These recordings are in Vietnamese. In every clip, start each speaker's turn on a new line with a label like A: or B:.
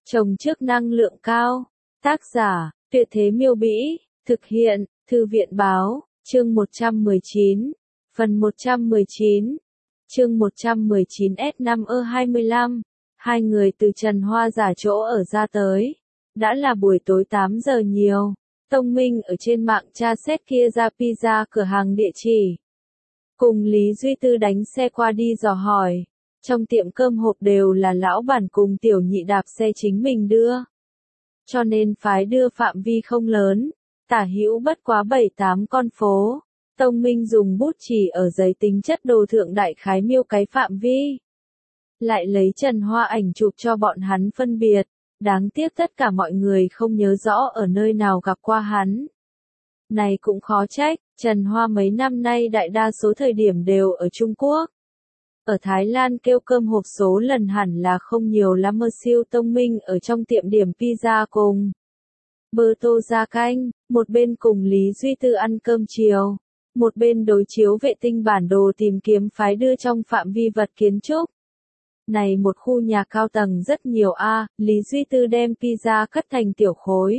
A: Trồng trước năng lượng cao. Tác giả, Tuyệt Thế Miêu Bĩ. Thực hiện, Thư viện Báo. Chương 119. Phần 119. Chương 119 S5E25. Hai người từ Trần Hoa giả chỗ ở ra tới. Đã là buổi tối 8 giờ nhiều. Tông Minh ở trên mạng tra xét kia ra pizza cửa hàng địa chỉ. Cùng Lý Duy Tư đánh xe qua đi dò hỏi. Trong tiệm cơm hộp đều là lão bản cùng tiểu nhị đạp xe chính mình đưa. Cho nên phái đưa phạm vi không lớn, tả hữu bất quá 7-8 con phố. Tông Minh dùng bút chì ở giấy tính chất đồ thượng đại khái miêu cái phạm vi. Lại lấy Trần Hoa ảnh chụp cho bọn hắn phân biệt. Đáng tiếc tất cả mọi người không nhớ rõ ở nơi nào gặp qua hắn. Này cũng khó trách, Trần Hoa mấy năm nay đại đa số thời điểm đều ở Trung Quốc. Ở Thái Lan kêu cơm hộp số lần hẳn là không nhiều lắm. Siêu Tông Minh ở trong tiệm điểm pizza cùng bơ tô ra canh, một bên cùng Lý Duy Tư ăn cơm chiều, một bên đối chiếu vệ tinh bản đồ tìm kiếm phái đưa trong phạm vi vật kiến trúc. Này một khu nhà cao tầng rất nhiều Lý Duy Tư đem pizza cắt thành tiểu khối.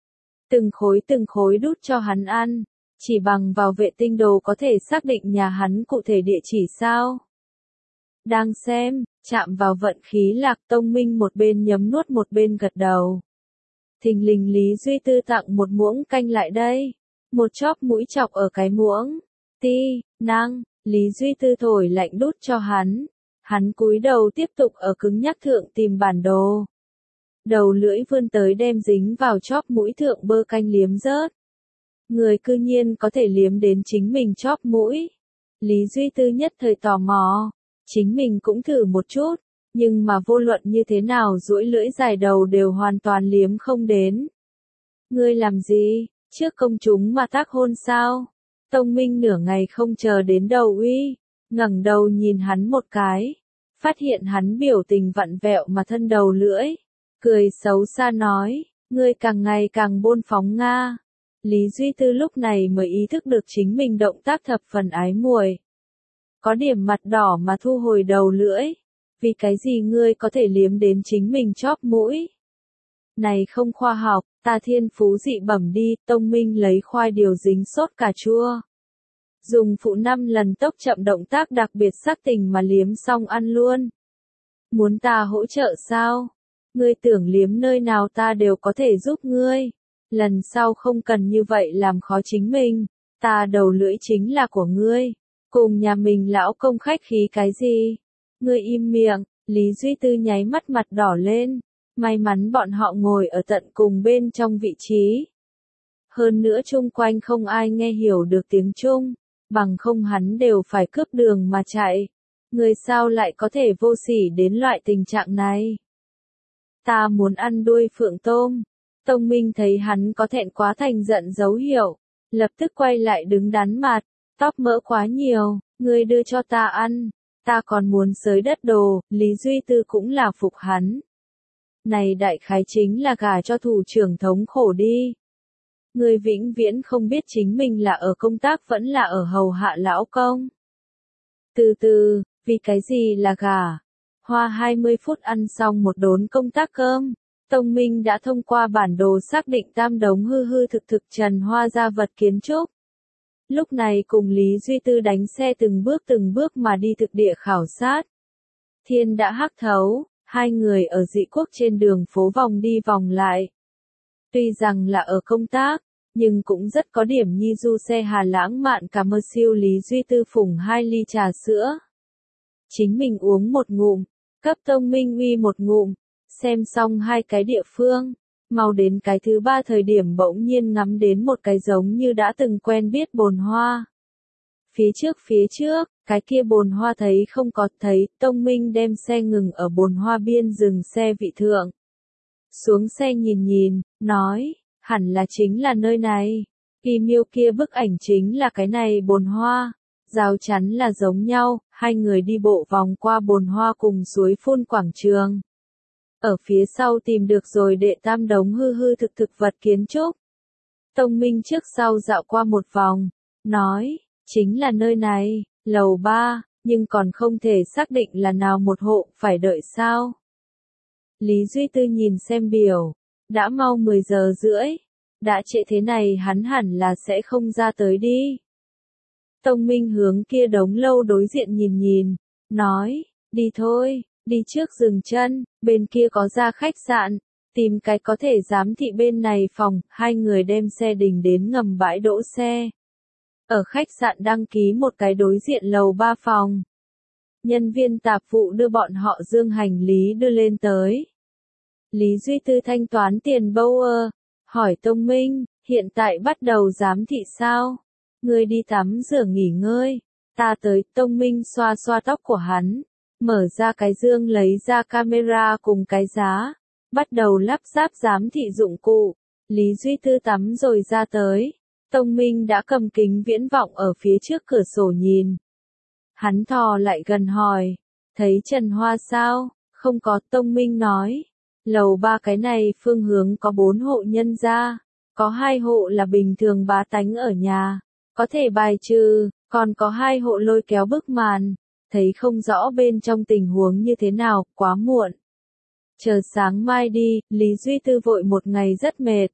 A: Từng khối đút cho hắn ăn, chỉ bằng vào vệ tinh đồ có thể xác định nhà hắn cụ thể địa chỉ sao? Đang xem, chạm vào vận khí lạc. Tông Minh một bên nhấm nuốt một bên gật đầu. Thình lình Lý Duy Tư tặng một muỗng canh lại đây. Một chóp mũi chọc ở cái muỗng. Năng, Lý Duy Tư thổi lạnh đút cho hắn. Hắn cúi đầu tiếp tục ở cứng nhắc thượng tìm bản đồ. Đầu lưỡi vươn tới đem dính vào chóp mũi thượng bơ canh liếm rớt. Người cư nhiên có thể liếm đến chính mình chóp mũi. Lý Duy Tư nhất thời tò mò. Chính mình cũng thử một chút, nhưng mà vô luận như thế nào duỗi lưỡi dài đầu đều hoàn toàn liếm không đến. Ngươi làm gì, trước công chúng mà tác hôn sao? Tông Minh nửa ngày không chờ đến đầu uy, ngẩng đầu nhìn hắn một cái, phát hiện hắn biểu tình vặn vẹo mà thân đầu lưỡi, cười xấu xa nói, ngươi càng ngày càng bôn phóng nga. Lý Duy Tư lúc này mới ý thức được chính mình động tác thập phần ái muội. Có điểm mặt đỏ mà thu hồi đầu lưỡi. Vì cái gì ngươi có thể liếm đến chính mình chóp mũi? Này không khoa học, ta thiên phú dị bẩm đi. Tông Minh lấy khoai điều dính sốt cà chua. Dùng phụ 5 lần tốc chậm động tác đặc biệt sắc tình mà liếm xong ăn luôn. Muốn ta hỗ trợ sao? Ngươi tưởng liếm nơi nào ta đều có thể giúp ngươi. Lần sau không cần như vậy làm khó chính mình. Ta đầu lưỡi chính là của ngươi. Cùng nhà mình lão công khách khí cái gì? Ngươi im miệng. Lý Duy Tư nháy mắt mặt đỏ lên. May mắn bọn họ ngồi ở tận cùng bên trong vị trí. Hơn nữa chung quanh không ai nghe hiểu được tiếng Trung. Bằng không hắn đều phải cướp đường mà chạy. Người sao lại có thể vô sỉ đến loại tình trạng này? Ta muốn ăn đuôi phượng tôm. Tông Minh thấy hắn có thẹn quá thành giận dấu hiệu. Lập tức quay lại đứng đắn mặt. Tóc mỡ quá nhiều, ngươi đưa cho ta ăn, ta còn muốn xới đất đồ. Lý Duy Tư cũng là phục hắn. Này đại khái chính là gả cho thủ trưởng thống khổ đi. Ngươi vĩnh viễn không biết chính mình là ở công tác vẫn là ở hầu hạ lão công. Từ từ, vì cái gì là gả? Hoa 20 phút ăn xong một đốn công tác cơm. Tông Minh đã thông qua bản đồ xác định tam đống hư hư thực thực Trần Hoa ra vật kiến trúc. Lúc này cùng Lý Duy Tư đánh xe từng bước mà đi thực địa khảo sát. Thiên đã hắc thấu, hai người ở dị quốc trên đường phố vòng đi vòng lại. Tuy rằng là ở công tác, nhưng cũng rất có điểm nhi du xe hà lãng mạn. Cả mơ siêu Lý Duy Tư phủng 2 ly trà sữa. Chính mình uống một ngụm, cấp Tông Minh uy một ngụm, xem xong 2 cái địa phương. Mau đến cái thứ 3 thời điểm bỗng nhiên ngắm đến một cái giống như đã từng quen biết bồn hoa. Phía trước, cái kia bồn hoa thấy không có thấy. Tông Minh đem xe ngừng ở bồn hoa biên dừng xe vị thượng. Xuống xe nhìn, nói, hẳn là chính là nơi này. Kỳ miêu kia bức ảnh chính là cái này bồn hoa. Rào chắn là giống nhau, hai người đi bộ vòng qua bồn hoa cùng suối phun quảng trường. Ở phía sau tìm được rồi đệ tam đống hư hư thực thực vật kiến trúc. Tông Minh trước sau dạo qua một vòng, nói, chính là nơi này, lầu 3, nhưng còn không thể xác định là nào một hộ, phải đợi sao? Lý Duy Tư nhìn xem biểu, đã mau 10 giờ rưỡi, đã trễ thế này hắn hẳn là sẽ không ra tới đi. Tông Minh hướng kia đống lâu đối diện nhìn nhìn, nói, đi thôi, đi trước dừng chân, bên kia có ra khách sạn, tìm cái có thể giám thị bên này phòng, hai người đem xe đình đến ngầm bãi đỗ xe. Ở khách sạn đăng ký một cái đối diện lầu 3 phòng. Nhân viên tạp vụ đưa bọn họ dương hành lý đưa lên tới. Lý Duy Tư thanh toán tiền Bauer, hỏi Tông Minh, hiện tại bắt đầu giám thị sao? Ngươi đi tắm rửa nghỉ ngơi, ta tới. Tông Minh xoa xoa tóc của hắn, mở ra cái dương lấy ra camera cùng cái giá, bắt đầu lắp ráp giám thị dụng cụ. Lý Duy Tư tắm rồi ra tới, Tông Minh đã cầm kính viễn vọng ở phía trước cửa sổ nhìn. Hắn thò lại gần hỏi, thấy Trần Hoa sao? Không có. Tông Minh nói, lầu 3 cái này phương hướng có 4 hộ nhân gia, có 2 hộ là bình thường bá tánh ở nhà, có thể bài trừ, còn có 2 hộ lôi kéo bức màn, thấy không rõ bên trong tình huống như thế nào, quá muộn. Chờ sáng mai đi. Lý Duy Tư vội một ngày rất mệt,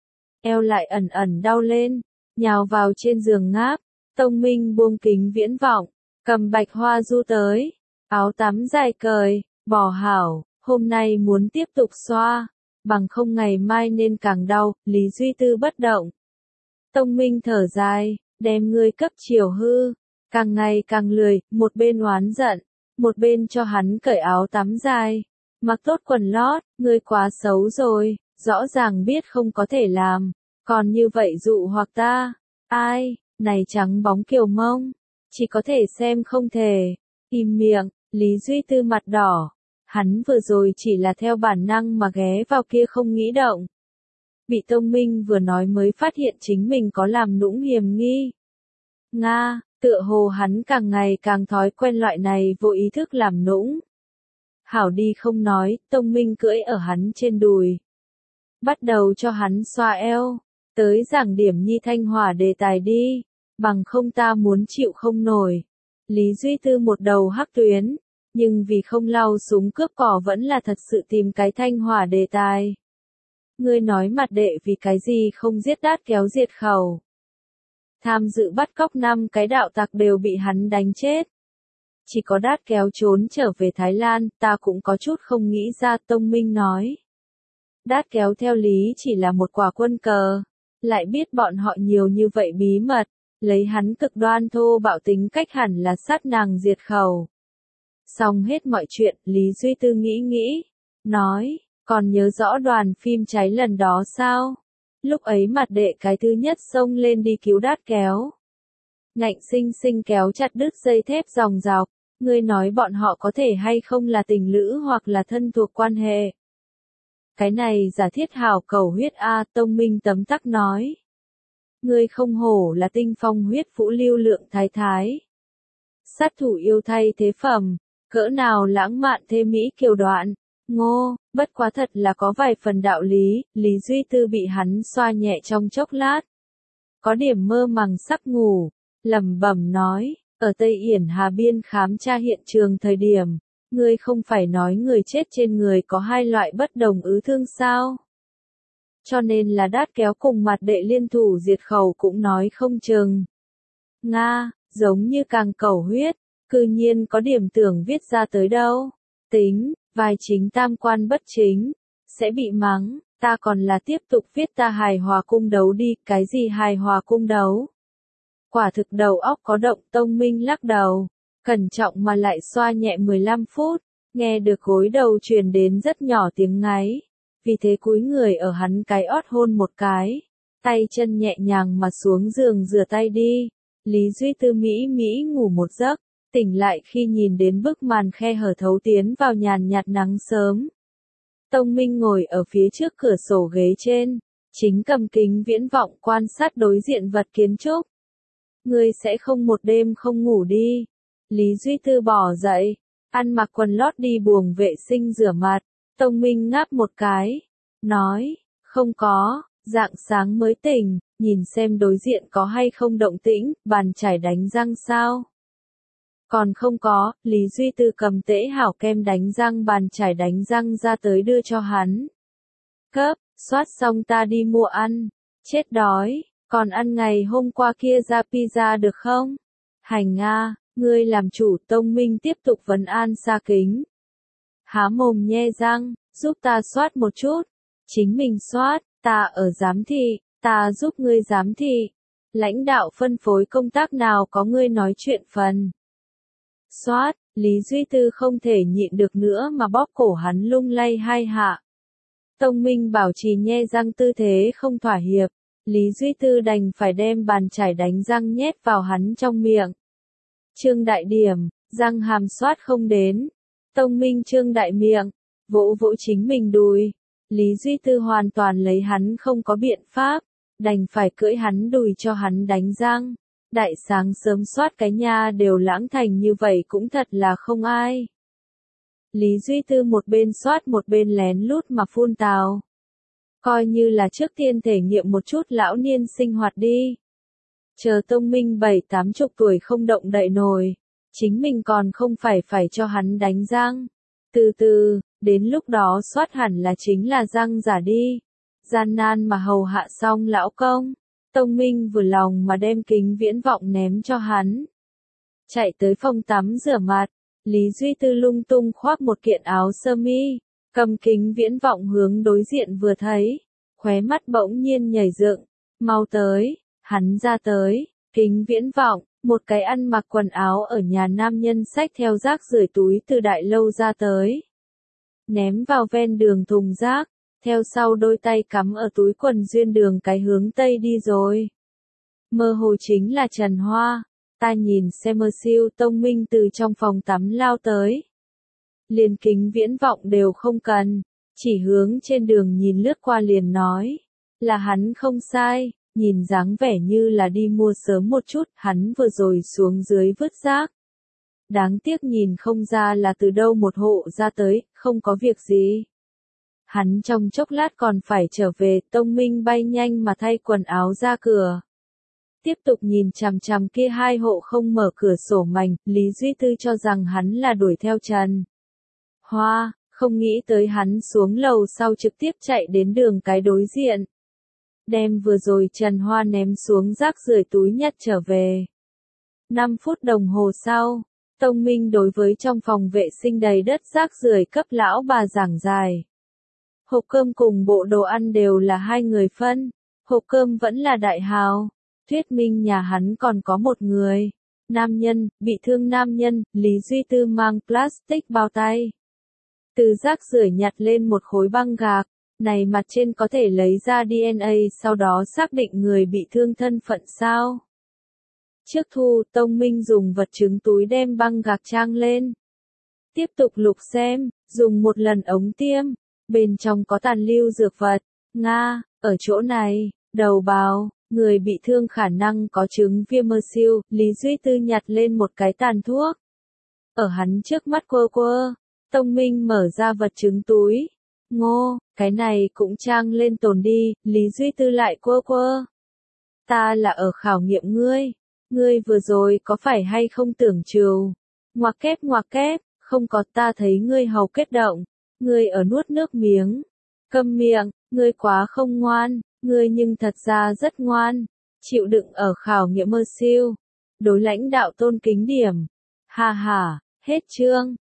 A: eo lại ẩn ẩn đau lên, nhào vào trên giường ngáp. Tông Minh buông kính viễn vọng, cầm bạch hoa du tới, áo tắm dài cởi, bỏ hảo, hôm nay muốn tiếp tục xoa, bằng không ngày mai nên càng đau. Lý Duy Tư bất động. Tông Minh thở dài, đem ngươi cấp chiều hư, càng ngày càng lười, một bên oán giận, một bên cho hắn cởi áo tắm dài, mặc tốt quần lót. Ngươi quá xấu rồi, rõ ràng biết không có thể làm, còn như vậy dụ hoặc ta. Ai, này trắng bóng kiều mông, chỉ có thể xem không thể. Im miệng. Lý Duy Tư mặt đỏ, hắn vừa rồi chỉ là theo bản năng mà ghé vào kia không nghĩ động. Bị Tông Minh vừa nói mới phát hiện chính mình có làm nũng hiềm nghi. Nga, tựa hồ hắn càng ngày càng thói quen loại này vô ý thức làm nũng. Hảo đi không nói. Tông Minh cưỡi ở hắn trên đùi, bắt đầu cho hắn xoa eo, tới giảng điểm Nhi Thanh Hòa đề tài đi, bằng không ta muốn chịu không nổi. Lý Duy Tư một đầu hắc tuyến, nhưng vì không lau súng cướp cỏ vẫn là thật sự tìm cái Thanh Hòa đề tài. Ngươi nói mặt đệ vì cái gì không giết Đát Kéo diệt khẩu? Tham dự bắt cóc 5 cái đạo tặc đều bị hắn đánh chết. Chỉ có Đát Kéo trốn trở về Thái Lan, ta cũng có chút không nghĩ ra. Tông Minh nói. Đát Kéo theo lý chỉ là một quả quân cờ, lại biết bọn họ nhiều như vậy bí mật, lấy hắn cực đoan thô bạo tính cách hẳn là sát nàng diệt khẩu. Xong hết mọi chuyện. Lý Duy Tư nghĩ nghĩ, nói, còn nhớ rõ đoàn phim cháy lần đó sao? Lúc ấy mặt đệ cái thứ nhất xông lên đi cứu Đát Kéo, ngạnh sinh sinh kéo chặt đứt dây thép dòng dọc. Ngươi nói bọn họ có thể hay không là tình lữ hoặc là thân thuộc quan hệ? Cái này giả thiết hảo cầu huyết a. Tông Minh tấm tắc nói. Ngươi không hổ là tinh phong huyết vũ lưu lượng thái thái. Sát thủ yêu thay thế phẩm, cỡ nào lãng mạn thê mỹ kiều đoạn. Ngô, bất quá thật là có vài phần đạo lý. Lý Duy Tư bị hắn xoa nhẹ trong chốc lát, có điểm mơ màng sắp ngủ, lẩm bẩm nói, ở Tây Yển Hà Biên khám tra hiện trường thời điểm, ngươi không phải nói người chết trên người có 2 loại bất đồng ứ thương sao? Cho nên là Đát Kéo cùng mặt đệ liên thủ diệt khẩu cũng nói không chừng. Nga, giống như càng cầu huyết, cư nhiên có điểm tưởng viết ra tới đâu. Tính, vai chính tam quan bất chính, sẽ bị mắng, ta còn là tiếp tục viết ta hài hòa cung đấu đi. Cái gì hài hòa cung đấu? Quả thực đầu óc có động. Tông Minh lắc đầu, cẩn trọng mà lại xoa nhẹ 15 phút, nghe được gối đầu truyền đến rất nhỏ tiếng ngáy, vì thế cúi người ở hắn cái ót hôn một cái, tay chân nhẹ nhàng mà xuống giường rửa tay đi. Lý Duy Tư mỹ mỹ ngủ một giấc, tỉnh lại khi nhìn đến bức màn khe hở thấu tiến vào nhàn nhạt nắng sớm. Tông Minh ngồi ở phía trước cửa sổ ghế trên, chính cầm kính viễn vọng quan sát đối diện vật kiến trúc. Ngươi sẽ không một đêm không ngủ đi. Lý Duy Tư bỏ dậy, ăn mặc quần lót đi buồng vệ sinh rửa mặt. Tông Minh ngáp một cái, nói, không có, rạng sáng mới tỉnh, nhìn xem đối diện có hay không động tĩnh, bàn chải đánh răng sao. Còn không có, Lý Duy Tư cầm tễ hảo kem đánh răng bàn chải đánh răng ra tới đưa cho hắn. Cấp, soát xong ta đi mua ăn. Chết đói, còn ăn ngày hôm qua kia ra pizza được không? Hành a, ngươi làm chủ. Tông Minh tiếp tục vấn an Sa Kính. Há mồm nhe răng, giúp ta soát một chút. Chính mình soát, ta ở giám thị, ta giúp ngươi giám thị. Lãnh đạo phân phối công tác nào có ngươi nói chuyện phần. Soát, Lý Duy Tư không thể nhịn được nữa mà bóp cổ hắn lung lay hai hạ. Tông Minh bảo trì nhe răng tư thế không thỏa hiệp, Lý Duy Tư đành phải đem bàn chải đánh răng nhét vào hắn trong miệng. Trương đại điểm, răng hàm soát không đến. Tông Minh trương đại miệng, vỗ vỗ chính mình đùi. Lý Duy Tư hoàn toàn lấy hắn không có biện pháp, đành phải cưỡi hắn đùi cho hắn đánh răng. Đại sáng sớm soát cái nha đều lãng thành như vậy cũng thật là không ai. Lý Duy Tư một bên soát một bên lén lút mà phun tào. Coi như là trước tiên thể nghiệm một chút lão niên sinh hoạt đi. Chờ Tông Minh 7-80 tuổi không động đậy nổi, chính mình còn không phải cho hắn đánh răng. Từ từ, đến lúc đó soát hẳn là chính là răng giả đi. Gian nan mà hầu hạ xong lão công. Tông Minh vừa lòng mà đem kính viễn vọng ném cho hắn. Chạy tới phòng tắm rửa mặt, Lý Duy Tư lung tung khoác một kiện áo sơ mi, cầm kính viễn vọng hướng đối diện vừa thấy, khóe mắt bỗng nhiên nhảy dựng, mau tới, hắn ra tới, kính viễn vọng, một cái ăn mặc quần áo ở nhà nam nhân xách theo rác rưởi túi từ đại lâu ra tới. Ném vào ven đường thùng rác. Theo sau đôi tay cắm ở túi quần duyên đường cái hướng tây đi rồi. Mơ hồ chính là Trần Hoa, ta nhìn xe mơ siêu. Tông Minh từ trong phòng tắm lao tới. Liền kính viễn vọng đều không cần, chỉ hướng trên đường nhìn lướt qua liền nói, là hắn không sai, nhìn dáng vẻ như là đi mua sớm một chút, hắn vừa rồi xuống dưới vứt rác. Đáng tiếc nhìn không ra là từ đâu một hộ ra tới, không có việc gì. Hắn trong chốc lát còn phải trở về. Tông Minh bay nhanh mà thay quần áo ra cửa. Tiếp tục nhìn chằm chằm kia hai hộ không mở cửa sổ mảnh, Lý Duy Tư cho rằng hắn là đuổi theo Trần Hoa, không nghĩ tới hắn xuống lầu sau trực tiếp chạy đến đường cái đối diện. Đem vừa rồi Trần Hoa ném xuống rác rưởi túi nhặt trở về. 5 phút đồng hồ sau, Tông Minh đối với trong phòng vệ sinh đầy đất rác rưởi cấp lão bà giảng giải. Hộp cơm cùng bộ đồ ăn đều là 2 người phân, hộp cơm vẫn là đại hào, thuyết minh nhà hắn còn có một người. Nam nhân, bị thương nam nhân, Lý Duy Tư mang plastic bao tay. Từ rác rưởi nhặt lên một khối băng gạc, này mặt trên có thể lấy ra DNA sau đó xác định người bị thương thân phận sao. Trước thu, Tông Minh dùng vật chứng túi đem băng gạc trang lên. Tiếp tục lục xem, dùng một lần ống tiêm. Bên trong có tàn lưu dược vật. Nga, ở chỗ này, đầu báo, người bị thương khả năng có chứng viêm mơ siêu. Lý Duy Tư nhặt lên một cái tàn thuốc. Ở hắn trước mắt quơ quơ, Tông Minh mở ra vật chứng túi. Ngô, cái này cũng trang lên tồn đi. Lý Duy Tư lại quơ quơ. Ta là ở khảo nghiệm ngươi. Ngươi vừa rồi có phải hay không tưởng trừu? Ngoặc kép, không có, ta thấy ngươi hầu kết động. Ngươi ở nuốt nước miếng. Câm miệng, ngươi quá không ngoan, ngươi nhưng thật ra rất ngoan. Chịu đựng ở khảo nghiệm mơ siêu. Đối lãnh đạo tôn kính điểm. Hà hà, hết chương.